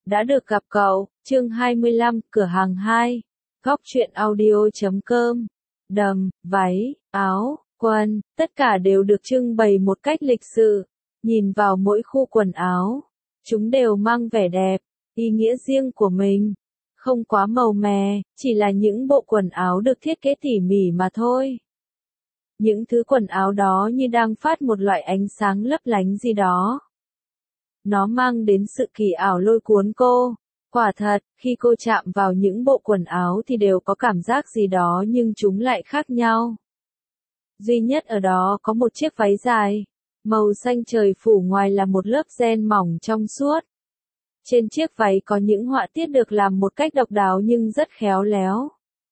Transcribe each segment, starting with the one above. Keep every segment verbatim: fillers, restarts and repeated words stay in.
Đã được gặp cậu, chương hai mươi lăm, cửa hàng hai, góc truyện audio chấm com. Đầm, váy, áo, quần, tất cả đều được trưng bày một cách lịch sự. Nhìn vào mỗi khu quần áo, chúng đều mang vẻ đẹp, ý nghĩa riêng của mình. Không quá màu mè, chỉ là những bộ quần áo được thiết kế tỉ mỉ mà thôi. Những thứ quần áo đó như đang phát một loại ánh sáng lấp lánh gì đó. Nó mang đến sự kỳ ảo lôi cuốn cô. Quả thật, khi cô chạm vào những bộ quần áo thì đều có cảm giác gì đó nhưng chúng lại khác nhau. Duy nhất ở đó có một chiếc váy dài, màu xanh trời phủ ngoài là một lớp ren mỏng trong suốt. Trên chiếc váy có những họa tiết được làm một cách độc đáo nhưng rất khéo léo.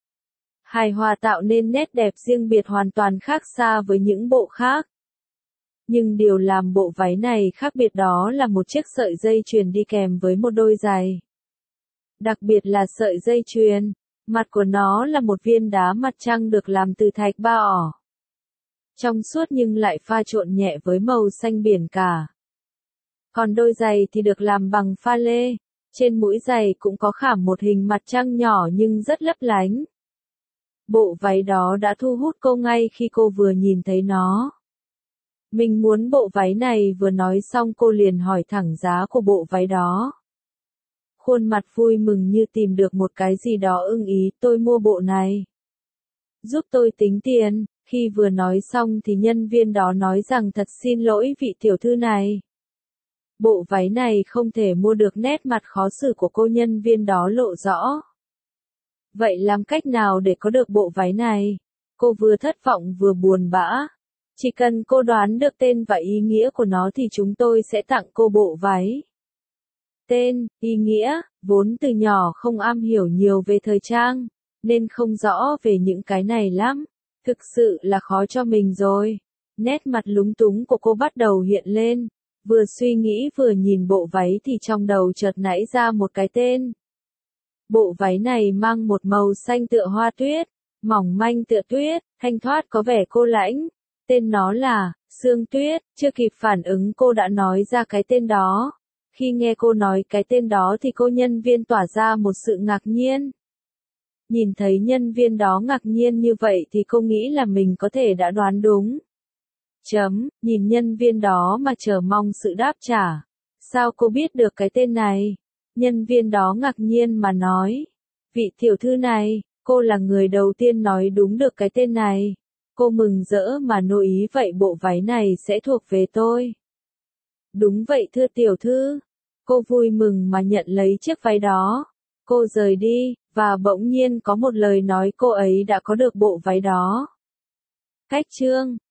Hài hòa tạo nên nét đẹp riêng biệt hoàn toàn khác xa với những bộ khác. Nhưng điều làm bộ váy này khác biệt đó là một chiếc sợi dây chuyền đi kèm với một đôi giày. Đặc biệt là sợi dây chuyền, mặt của nó là một viên đá mặt trăng được làm từ thạch ba ỏ. Trong suốt nhưng lại pha trộn nhẹ với màu xanh biển cả. Còn đôi giày thì được làm bằng pha lê, trên mũi giày cũng có khảm một hình mặt trăng nhỏ nhưng rất lấp lánh. Bộ váy đó đã thu hút cô ngay khi cô vừa nhìn thấy nó. Mình muốn bộ váy này, vừa nói xong cô liền hỏi thẳng giá của bộ váy đó. Khuôn mặt vui mừng như tìm được một cái gì đó ưng ý, tôi mua bộ này. Giúp tôi tính tiền. Khi vừa nói xong thì nhân viên đó nói rằng thật xin lỗi vị tiểu thư này. Bộ váy này không thể mua được, nét mặt khó xử của cô nhân viên đó lộ rõ. Vậy làm cách nào để có được bộ váy này? Cô vừa thất vọng vừa buồn bã. Chỉ cần cô đoán được tên và ý nghĩa của nó thì chúng tôi sẽ tặng cô bộ váy. Tên, ý nghĩa, vốn từ nhỏ không am hiểu nhiều về thời trang, nên không rõ về những cái này lắm. Thực sự là khó cho mình rồi. Nét mặt lúng túng của cô bắt đầu hiện lên. Vừa suy nghĩ vừa nhìn bộ váy thì trong đầu chợt nảy ra một cái tên. Bộ váy này mang một màu xanh tựa hoa tuyết, mỏng manh tựa tuyết, thanh thoát có vẻ cô lãnh. Tên nó là Sương Tuyết. Chưa kịp phản ứng cô đã nói ra cái tên đó. Khi nghe cô nói cái tên đó thì cô nhân viên tỏa ra một sự ngạc nhiên. Nhìn thấy nhân viên đó ngạc nhiên như vậy thì cô nghĩ là mình có thể đã đoán đúng. Chấm, nhìn nhân viên đó mà chờ mong sự đáp trả. Sao cô biết được cái tên này? Nhân viên đó ngạc nhiên mà nói. Vị tiểu thư này, cô là người đầu tiên nói đúng được cái tên này. Cô mừng rỡ mà nô ý, vậy bộ váy này sẽ thuộc về tôi. Đúng vậy thưa tiểu thư. Cô vui mừng mà nhận lấy chiếc váy đó. Cô rời đi, và bỗng nhiên có một lời nói cô ấy đã có được bộ váy đó. Cách chương